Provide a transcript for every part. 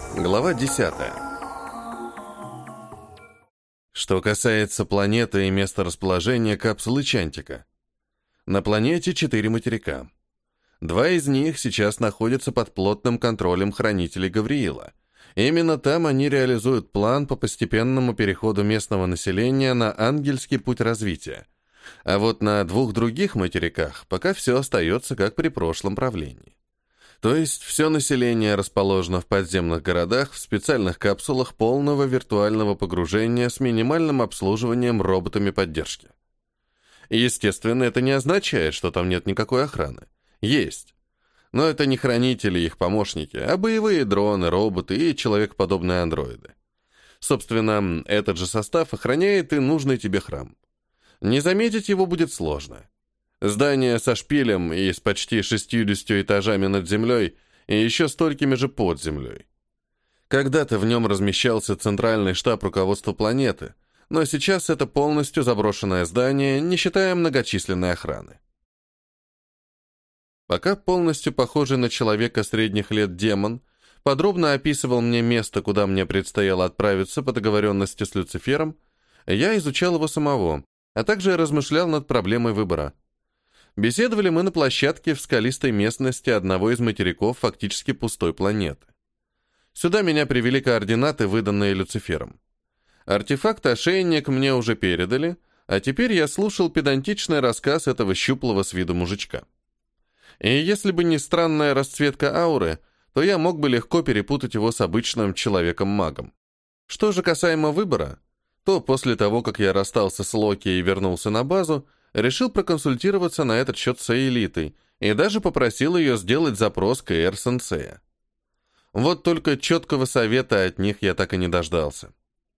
Глава 10. Что касается планеты и места расположения капсулы Чантика. На планете 4 материка. 2 из них сейчас находятся под плотным контролем хранителей Гавриила. Именно там они реализуют план по постепенному переходу местного населения на ангельский путь развития. А вот на 2 других материках пока все остается как при прошлом правлении. То есть все население расположено в подземных городах в специальных капсулах полного виртуального погружения с минимальным обслуживанием роботами поддержки. Естественно, это не означает, что там нет никакой охраны. Есть. Но это не хранители и их помощники, а боевые дроны, роботы и человекоподобные андроиды. Собственно, этот же состав охраняет и нужный тебе храм. Не заметить его будет сложно. Здание со шпилем и с почти 60 этажами над землей и еще столькими же под землей. Когда-то в нем размещался центральный штаб руководства планеты, но сейчас это полностью заброшенное здание, не считая многочисленной охраны. Пока полностью похожий на человека средних лет демон подробно описывал мне место, куда мне предстояло отправиться по договоренности с Люцифером, я изучал его самого, а также размышлял над проблемой выбора. Беседовали мы на площадке в скалистой местности одного из материков фактически пустой планеты. Сюда меня привели координаты, выданные Люцифером. Артефакт-ошейник мне уже передали, а теперь я слушал педантичный рассказ этого щуплого с виду мужичка. И если бы не странная расцветка ауры, то я мог бы легко перепутать его с обычным человеком-магом. Что же касаемо выбора, то после того, как я расстался с Локи и вернулся на базу, решил проконсультироваться на этот счет с Элитой и даже попросил ее сделать запрос к Эйр-сенсея. Вот только четкого совета от них я так и не дождался.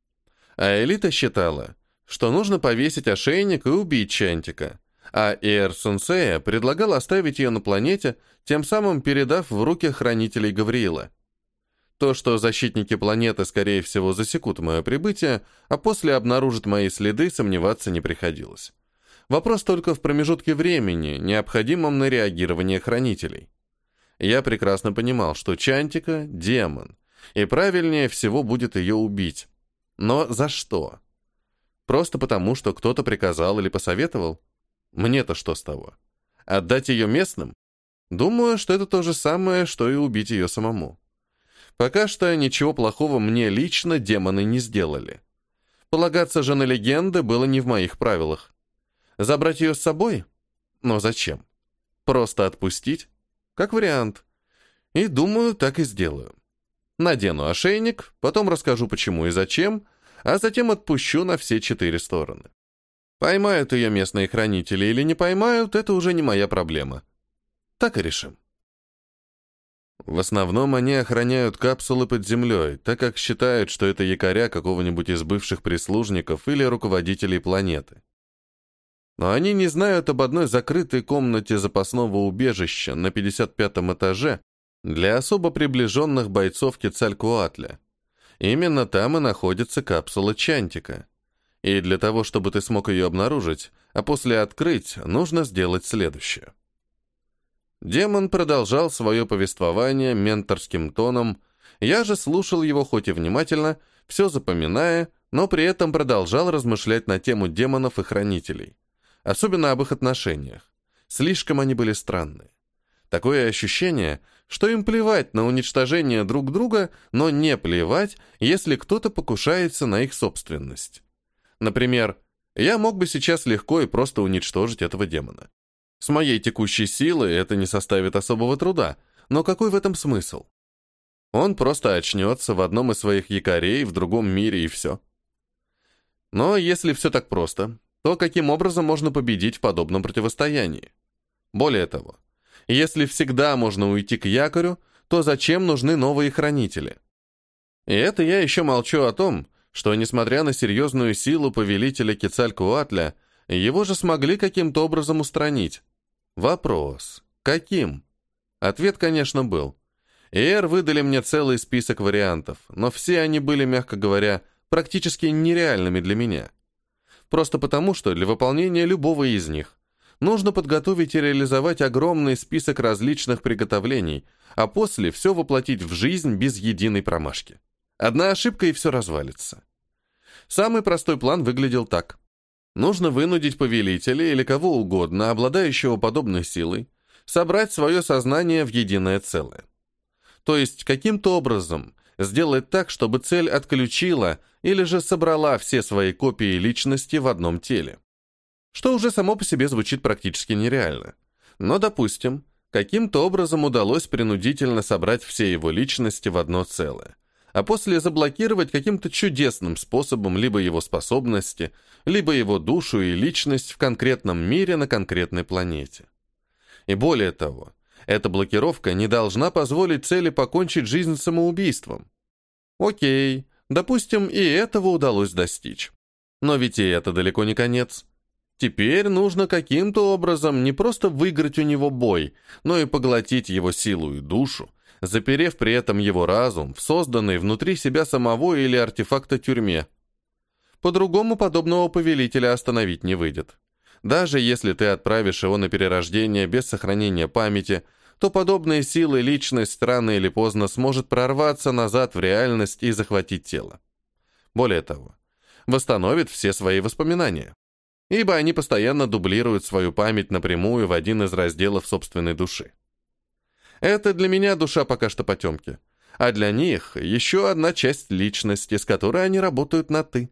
А Элита считала, что нужно повесить ошейник и убить Чантика, а Эйр-сенсея предлагал оставить ее на планете, тем самым передав в руки хранителей Гавриила. То, что защитники планеты, скорее всего, засекут мое прибытие, а после обнаружат мои следы, сомневаться не приходилось. Вопрос только в промежутке времени, необходимом на реагирование хранителей. Я прекрасно понимал, что Чантика — демон, и правильнее всего будет ее убить. Но за что? Просто потому, что кто-то приказал или посоветовал? Мне-то что с того? Отдать ее местным? Думаю, что это то же самое, что и убить ее самому. Пока что ничего плохого мне лично демоны не сделали. Полагаться же на легенды было не в моих правилах. Забрать ее с собой? Но зачем? Просто отпустить? Как вариант. И думаю, так и сделаю. Надену ошейник, потом расскажу почему и зачем, а затем отпущу на все 4 стороны. Поймают ее местные хранители или не поймают, это уже не моя проблема. Так и решим. В основном они охраняют капсулы под землей, так как считают, что это якоря какого-нибудь из бывших прислужников или руководителей планеты. Но они не знают об одной закрытой комнате запасного убежища на 55-м этаже для особо приближенных бойцов Кецалькоатля. Именно там и находится капсула Чантика. И для того, чтобы ты смог ее обнаружить, а после открыть, нужно сделать следующее. Демон продолжал свое повествование менторским тоном, я же слушал его хоть и внимательно, все запоминая, но при этом продолжал размышлять на тему демонов и хранителей. Особенно об их отношениях. Слишком они были странные. Такое ощущение, что им плевать на уничтожение друг друга, но не плевать, если кто-то покушается на их собственность. Например, я мог бы сейчас легко и просто уничтожить этого демона. С моей текущей силой это не составит особого труда, но какой в этом смысл? Он просто очнется в одном из своих якорей в другом мире и все. Но если все так просто, то каким образом можно победить в подобном противостоянии? Более того, если всегда можно уйти к якорю, то зачем нужны новые хранители? И это я еще молчу о том, что, несмотря на серьезную силу повелителя Кецалькоатля, его же смогли каким-то образом устранить. Вопрос: каким? Ответ, конечно, был. Эйр выдали мне целый список вариантов, но все они были, мягко говоря, практически нереальными для меня. Просто потому, что для выполнения любого из них нужно подготовить и реализовать огромный список различных приготовлений, а после все воплотить в жизнь без единой промашки. Одна ошибка и все развалится. Самый простой план выглядел так. Нужно вынудить повелителя или кого угодно, обладающего подобной силой, собрать свое сознание в единое целое. То есть каким-то образом сделать так, чтобы цель отключила или же собрала все свои копии личности в одном теле. Что уже само по себе звучит практически нереально. Но, допустим, каким-то образом удалось принудительно собрать все его личности в одно целое, а после заблокировать каким-то чудесным способом либо его способности, либо его душу и личность в конкретном мире на конкретной планете. И более того, эта блокировка не должна позволить цели покончить жизнь самоубийством. Окей, допустим, и этого удалось достичь. Но ведь и это далеко не конец. Теперь нужно каким-то образом не просто выиграть у него бой, но и поглотить его силу и душу, заперев при этом его разум в созданной внутри себя самого или артефакта тюрьме. По-другому подобного повелителя остановить не выйдет. Даже если ты отправишь его на перерождение без сохранения памяти, то подобные силы личность рано или поздно сможет прорваться назад в реальность и захватить тело. Более того, восстановит все свои воспоминания, ибо они постоянно дублируют свою память напрямую в один из разделов собственной души. Это для меня душа пока что потемки, а для них еще одна часть личности, с которой они работают на «ты».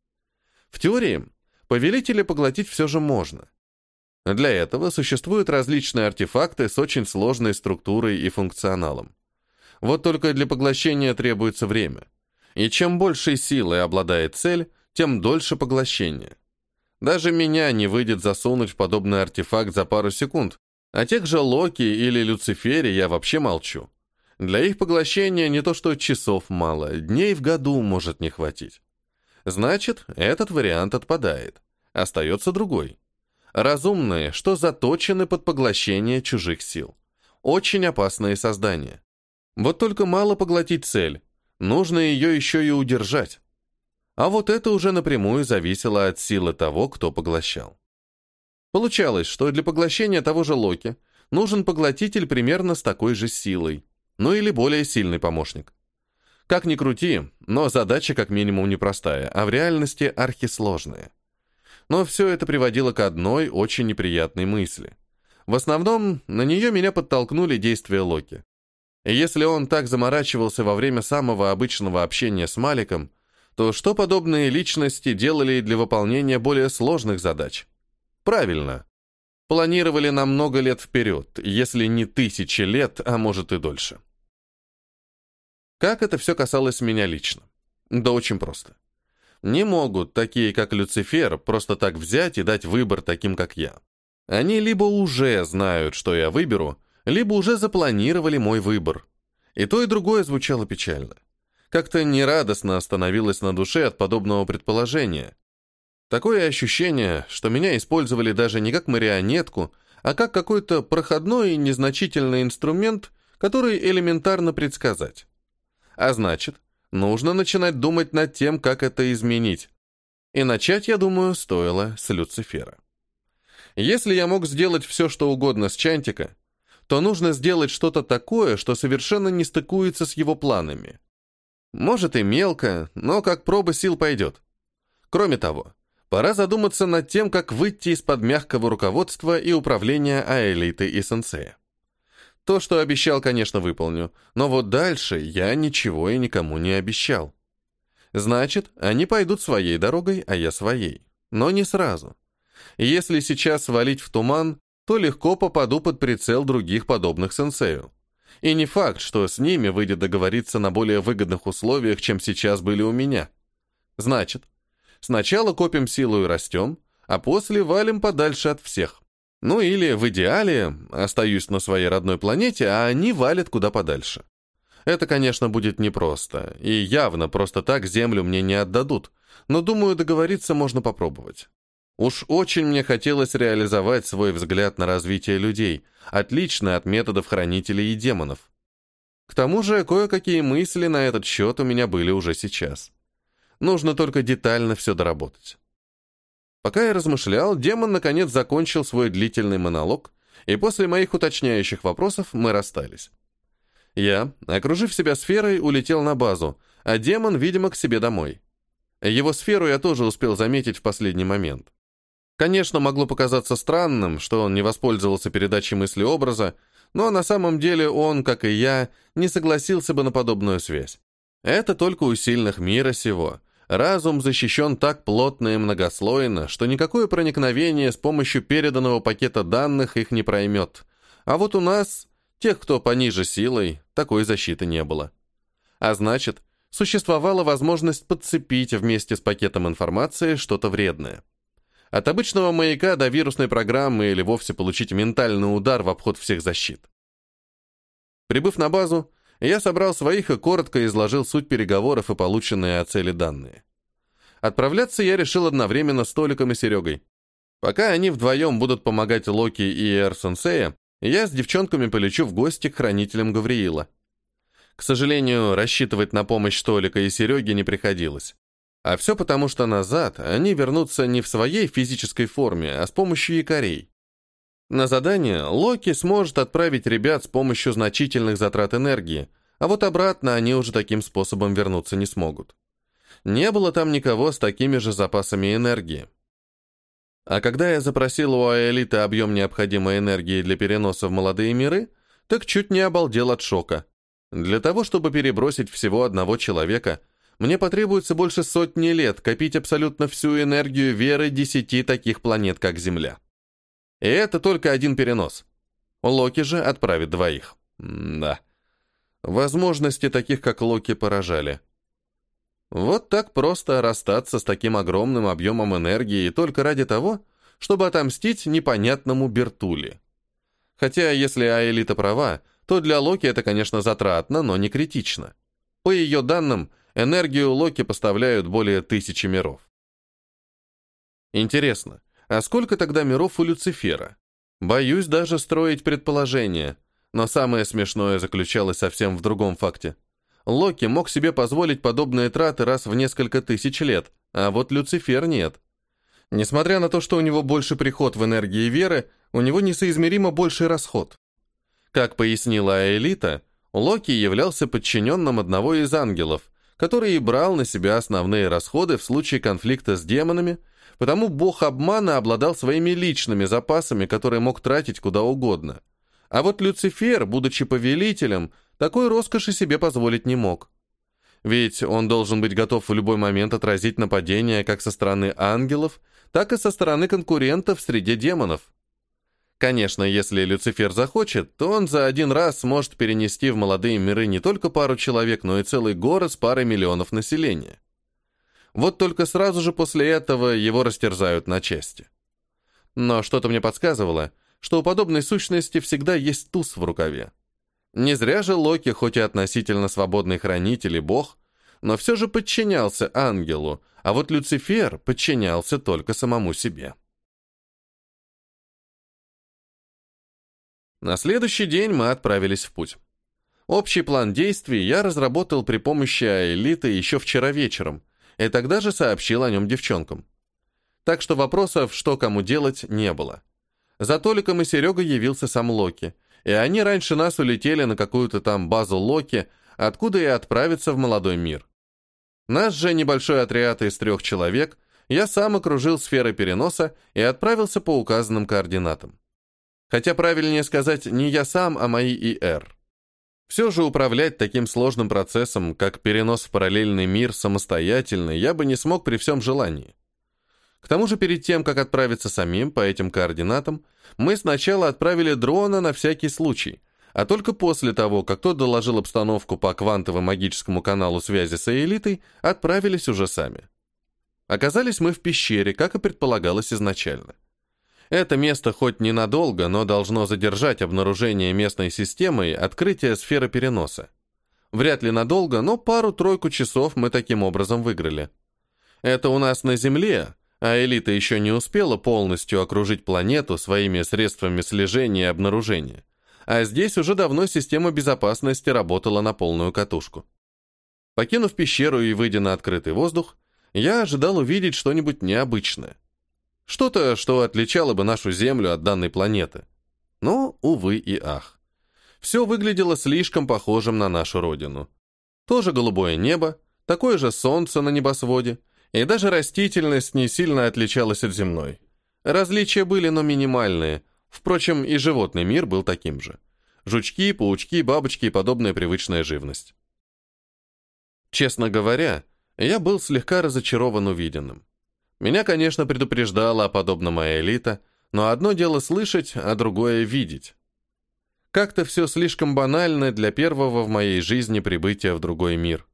В теории, повелителя поглотить все же можно. Для этого существуют различные артефакты с очень сложной структурой и функционалом. Вот только для поглощения требуется время. И чем большей силой обладает цель, тем дольше поглощение. Даже меня не выйдет засунуть в подобный артефакт за пару секунд, о тех же Локи или Люцифере я вообще молчу. Для их поглощения не то что часов мало, дней в году может не хватить. Значит, этот вариант отпадает. Остается другой. Разумные, что заточены под поглощение чужих сил. Очень опасные создания. Вот только мало поглотить цель. Нужно ее еще и удержать. А вот это уже напрямую зависело от силы того, кто поглощал. Получалось, что для поглощения того же Локи нужен поглотитель примерно с такой же силой. Ну или более сильный помощник. Как ни крути, но задача как минимум непростая, а в реальности архисложная. Но все это приводило к одной очень неприятной мысли. В основном, на нее меня подтолкнули действия Локи. И если он так заморачивался во время самого обычного общения с Маликом, то что подобные личности делали для выполнения более сложных задач? Правильно. Планировали на много лет вперед, если не 1000 лет, а может и дольше. Как это все касалось меня лично? Да очень просто. Не могут такие, как Люцифер, просто так взять и дать выбор таким, как я. Они либо уже знают, что я выберу, либо уже запланировали мой выбор. И то, и другое звучало печально. Как-то нерадостно становилось на душе от подобного предположения. Такое ощущение, что меня использовали даже не как марионетку, а как какой-то проходной и незначительный инструмент, который элементарно предсказать. А значит, нужно начинать думать над тем, как это изменить. И начать, я думаю, стоило с Люцифера. Если я мог сделать все, что угодно с Чантика, то нужно сделать что-то такое, что совершенно не стыкуется с его планами. Может и мелко, но как проба сил пойдет. Кроме того, пора задуматься над тем, как выйти из-под мягкого руководства и управления Аэлиты и Сенсея. То, что обещал, конечно, выполню, но вот дальше я ничего и никому не обещал. Значит, они пойдут своей дорогой, а я своей. Но не сразу. Если сейчас свалить в туман, то легко попаду под прицел других подобных сенсею. И не факт, что с ними выйдет договориться на более выгодных условиях, чем сейчас были у меня. Значит, сначала копим силу и растем, а после валим подальше от всех. Ну или, в идеале, остаюсь на своей родной планете, а они валят куда подальше. Это, конечно, будет непросто, и явно просто так Землю мне не отдадут, но, думаю, договориться можно попробовать. Уж очень мне хотелось реализовать свой взгляд на развитие людей, отличный от методов хранителей и демонов. К тому же, кое-какие мысли на этот счет у меня были уже сейчас. Нужно только детально все доработать. Пока я размышлял, демон наконец закончил свой длительный монолог, и после моих уточняющих вопросов мы расстались. Я, окружив себя сферой, улетел на базу, а демон, видимо, к себе домой. Его сферу я тоже успел заметить в последний момент. Конечно, могло показаться странным, что он не воспользовался передачей мысли-образа, но на самом деле он, как и я, не согласился бы на подобную связь. Это только у сильных мира сего. Разум защищен так плотно и многослойно, что никакое проникновение с помощью переданного пакета данных их не проймет. А вот у нас, тех, кто пониже силой, такой защиты не было. А значит, существовала возможность подцепить вместе с пакетом информации что-то вредное. От обычного маяка до вирусной программы или вовсе получить ментальный удар в обход всех защит. Прибыв на базу, я собрал своих и коротко изложил суть переговоров и полученные от цели данные. Отправляться я решил одновременно с Толиком и Серегой. Пока они вдвоем будут помогать Локи и Эр-сенсея, я с девчонками полечу в гости к хранителям Гавриила. К сожалению, рассчитывать на помощь Толика и Сереги не приходилось. А все потому, что назад они вернутся не в своей физической форме, а с помощью якорей. На задание Локи сможет отправить ребят с помощью значительных затрат энергии, а вот обратно они уже таким способом вернуться не смогут. Не было там никого с такими же запасами энергии. А когда я запросил у Аэлиты объем необходимой энергии для переноса в молодые миры, так чуть не обалдел от шока. Для того, чтобы перебросить всего одного человека, мне потребуется больше сотни лет копить абсолютно всю энергию веры 10 таких планет, как Земля. И это только один перенос. Локи же отправит 2. Да. Возможности таких, как Локи, поражали. Вот так просто расстаться с таким огромным объемом энергии только ради того, чтобы отомстить непонятному Бертуле. Хотя, если Аэлита права, то для Локи это, конечно, затратно, но не критично. По ее данным, энергию Локи поставляют более 1000 миров. Интересно, а сколько тогда миров у Люцифера? Боюсь даже строить предположения, но самое смешное заключалось совсем в другом факте. Локи мог себе позволить подобные траты раз в несколько тысяч лет, а вот Люцифер нет. Несмотря на то, что у него больше приход в энергии веры, у него несоизмеримо больший расход. Как пояснила Аэлита, Локи являлся подчиненным одного из ангелов, который и брал на себя основные расходы в случае конфликта с демонами, потому бог обмана обладал своими личными запасами, которые мог тратить куда угодно. А вот Люцифер, будучи повелителем, такой роскоши себе позволить не мог. Ведь он должен быть готов в любой момент отразить нападение как со стороны ангелов, так и со стороны конкурентов среди демонов. Конечно, если Люцифер захочет, то он за один раз сможет перенести в молодые миры не только пару человек, но и целый город с парой миллионов населения. Вот только сразу же после этого его растерзают на части. Но что-то мне подсказывало, что у подобной сущности всегда есть туз в рукаве. Не зря же Локи, хоть и относительно свободный хранитель и бог, но все же подчинялся ангелу, а вот Люцифер подчинялся только самому себе. На следующий день мы отправились в путь. Общий план действий я разработал при помощи Аэлиты еще вчера вечером, и тогда же сообщил о нем девчонкам. Так что вопросов, что кому делать, не было. За Толиком и Серегой явился сам Локи, и они раньше нас улетели на какую-то там базу Локи, откуда и отправиться в молодой мир. Наш же небольшой отряд из 3 человек я сам окружил сферой переноса и отправился по указанным координатам. Хотя правильнее сказать не я сам, а мои ИР. Все же управлять таким сложным процессом, как перенос в параллельный мир самостоятельно, я бы не смог при всем желании. К тому же перед тем, как отправиться самим по этим координатам, мы сначала отправили дрона на всякий случай, а только после того, как тот доложил обстановку по квантово-магическому каналу связи с Аэлитой, отправились уже сами. Оказались мы в пещере, как и предполагалось изначально. Это место хоть ненадолго, но должно задержать обнаружение местной системой открытие сферы переноса. Вряд ли надолго, но пару-тройку часов мы таким образом выиграли. Это у нас на Земле, а Элита еще не успела полностью окружить планету своими средствами слежения и обнаружения. А здесь уже давно система безопасности работала на полную катушку. Покинув пещеру и выйдя на открытый воздух, я ожидал увидеть что-нибудь необычное. Что-то, что отличало бы нашу Землю от данной планеты. Но, увы и ах. Все выглядело слишком похожим на нашу родину. Тоже голубое небо, такое же солнце на небосводе, и даже растительность не сильно отличалась от земной. Различия были, но минимальные. Впрочем, и животный мир был таким же. Жучки, паучки, бабочки и подобная привычная живность. Честно говоря, я был слегка разочарован увиденным. Меня, конечно, предупреждала о подобном Аэлита, но одно дело слышать, а другое видеть. Как-то все слишком банально для первого в моей жизни прибытия в другой мир.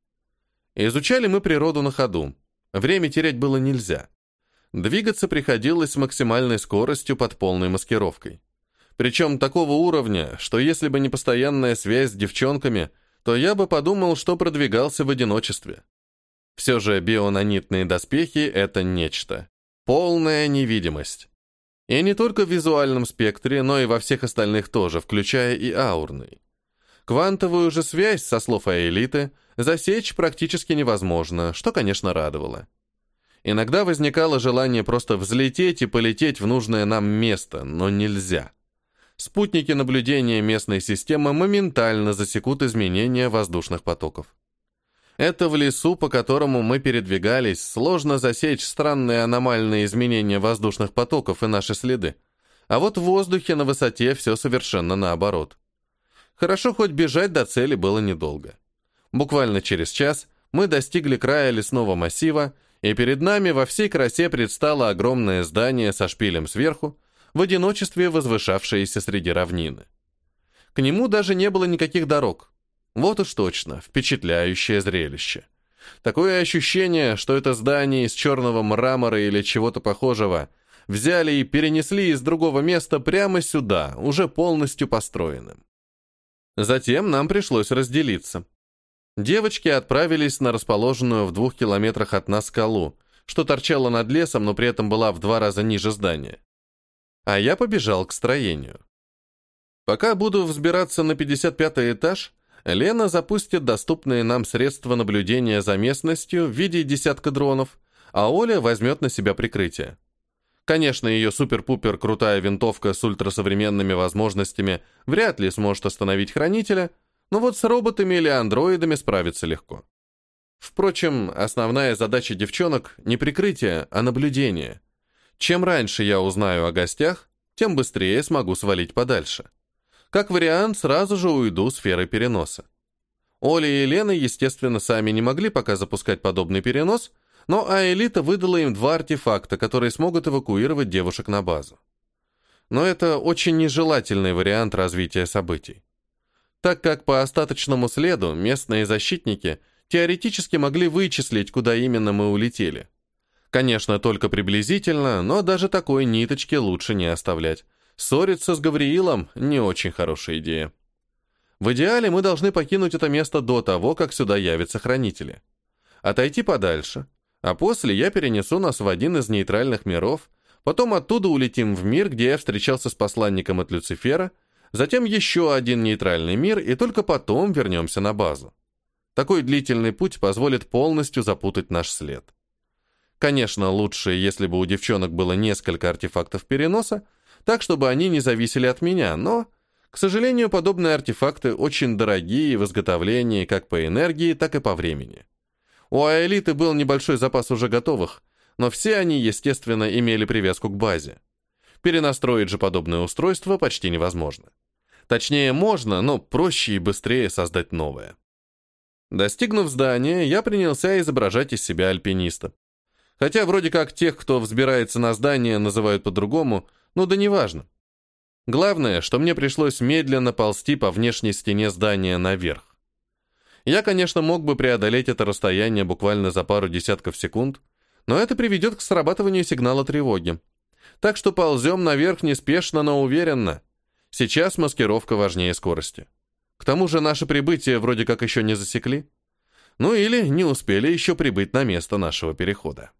Изучали мы природу на ходу. Время терять было нельзя. Двигаться приходилось с максимальной скоростью под полной маскировкой. Причем такого уровня, что если бы не постоянная связь с девчонками, то я бы подумал, что продвигался в одиночестве. Все же бионанитные доспехи — это нечто. Полная невидимость. И не только в визуальном спектре, но и во всех остальных тоже, включая и аурный. Квантовую же связь, со слов Аэлиты, засечь практически невозможно, что, конечно, радовало. Иногда возникало желание просто взлететь и полететь в нужное нам место, но нельзя. Спутники наблюдения местной системы моментально засекут изменения воздушных потоков. Это в лесу, по которому мы передвигались, сложно засечь странные аномальные изменения воздушных потоков и наши следы. А вот в воздухе на высоте все совершенно наоборот. Хорошо, хоть бежать до цели было недолго. Буквально через час мы достигли края лесного массива, и перед нами во всей красе предстало огромное здание со шпилем сверху, в одиночестве возвышавшееся среди равнины. К нему даже не было никаких дорог. Вот уж точно, впечатляющее зрелище. Такое ощущение, что это здание из черного мрамора или чего-то похожего взяли и перенесли из другого места прямо сюда, уже полностью построенным. Затем нам пришлось разделиться. Девочки отправились на расположенную в 2 километрах от нас скалу, что торчала над лесом, но при этом была в 2 раза ниже здания. А я побежал к строению. Пока буду взбираться на 55-й этаж, Лена запустит доступные нам средства наблюдения за местностью в виде десятка дронов, а Оля возьмет на себя прикрытие. Конечно, ее супер-пупер крутая винтовка с ультрасовременными возможностями вряд ли сможет остановить хранителя, но вот с роботами или андроидами справиться легко. Впрочем, основная задача девчонок не прикрытие, а наблюдение. Чем раньше я узнаю о гостях, тем быстрее смогу свалить подальше. Как вариант, сразу же уйду сферой переноса. Оля и Елена, естественно, сами не могли пока запускать подобный перенос, но Аэлита выдала им 2 артефакта, которые смогут эвакуировать девушек на базу. Но это очень нежелательный вариант развития событий. Так как по остаточному следу местные защитники теоретически могли вычислить, куда именно мы улетели. Конечно, только приблизительно, но даже такой ниточки лучше не оставлять. Ссориться с Гавриилом – не очень хорошая идея. В идеале мы должны покинуть это место до того, как сюда явятся хранители. Отойти подальше, а после я перенесу нас в один из нейтральных миров, потом оттуда улетим в мир, где я встречался с посланником от Люцифера, затем еще один нейтральный мир, и только потом вернемся на базу. Такой длительный путь позволит полностью запутать наш след. Конечно, лучше, если бы у девчонок было несколько артефактов переноса, так, чтобы они не зависели от меня, но, к сожалению, подобные артефакты очень дорогие в изготовлении как по энергии, так и по времени. У Аэлиты был небольшой запас уже готовых, но все они, естественно, имели привязку к базе. Перенастроить же подобное устройство почти невозможно. Точнее, можно, но проще и быстрее создать новое. Достигнув здания, я принялся изображать из себя альпиниста. Хотя вроде как тех, кто взбирается на здание, называют по-другому, но да неважно. Главное, что мне пришлось медленно ползти по внешней стене здания наверх. Я, конечно, мог бы преодолеть это расстояние буквально за пару десятков секунд, но это приведет к срабатыванию сигнала тревоги. Так что ползем наверх неспешно, но уверенно. Сейчас маскировка важнее скорости. К тому же наше прибытие вроде как еще не засекли. Ну или не успели еще прибыть на место нашего перехода.